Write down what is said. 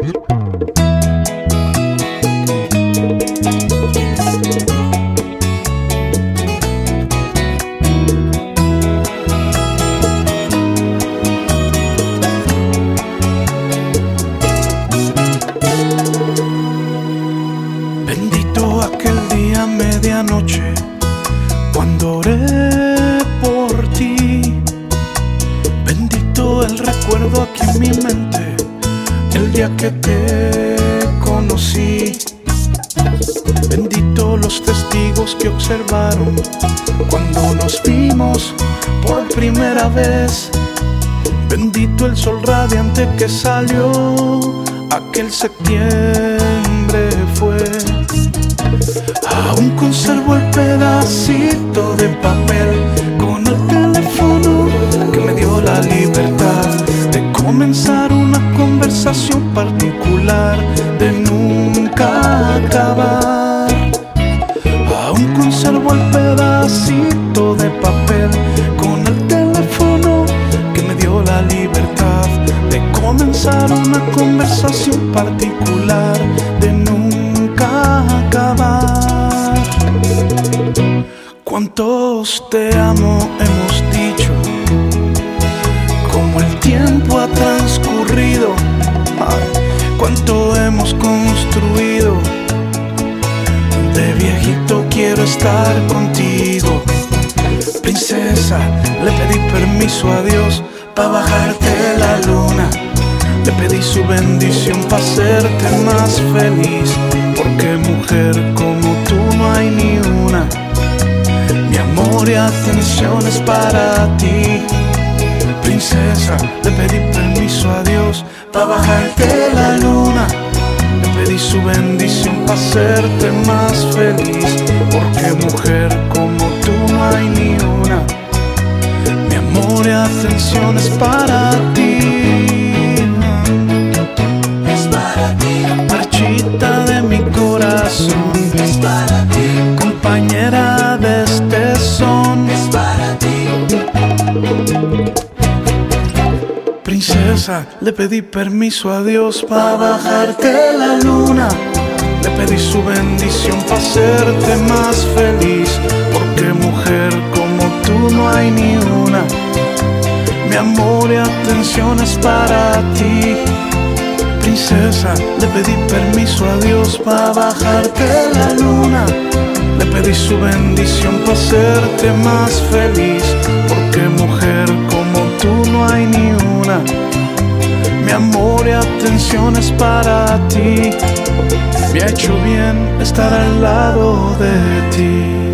Bendito aquel día a medianoche cuando oré por ti. Bendito el recuerdo aquí en mi mente, el día que te conocí. Bendito los testigos que observaron cuando nos vimos por primera vez. Bendito el sol radiante que salió aquel septiembre fue. Aún conservo el pedacito de papel con el teléfono que me dio la libertad de comenzar una conversación particular, de nunca acabar. Aún conservo el pedacito de papel con el teléfono que me dio la libertad de comenzar una conversación particular, de nunca acabar. ¿Cuántos te amo hemos dicho? Como el tiempo ha transcurrido, ay, cuánto hemos construido. De viejito quiero estar contigo. Princesa, le pedí permiso a Dios pa' bajarte la luna. Le pedí su bendición pa' hacerte más feliz, porque mujer como tú no hay ni una. Mi amor y atención es para ti. Princesa, le pedí permiso a Dios pa' bajarte la luna. Le pedí su bendición pa' hacerte más feliz, porque mujer como tú no hay ni una. Mi amor y atención es para ti. Es para ti. Marchita de mi corazón. Es para ti. Compañera de este son. Es para ti. Princesa, le pedí permiso a Dios pa' bajarte la luna. Le pedí su bendición pa' hacerte más feliz, porque mujer como tú no hay ni una. Mi amor y atención es para ti. Princesa, le pedí permiso a Dios pa' bajarte la luna. Le pedí su bendición pa' hacerte más feliz, porque mujer como tú no hay ni una. Mi amor y atención es para ti. Me ha hecho bien estar al lado de ti.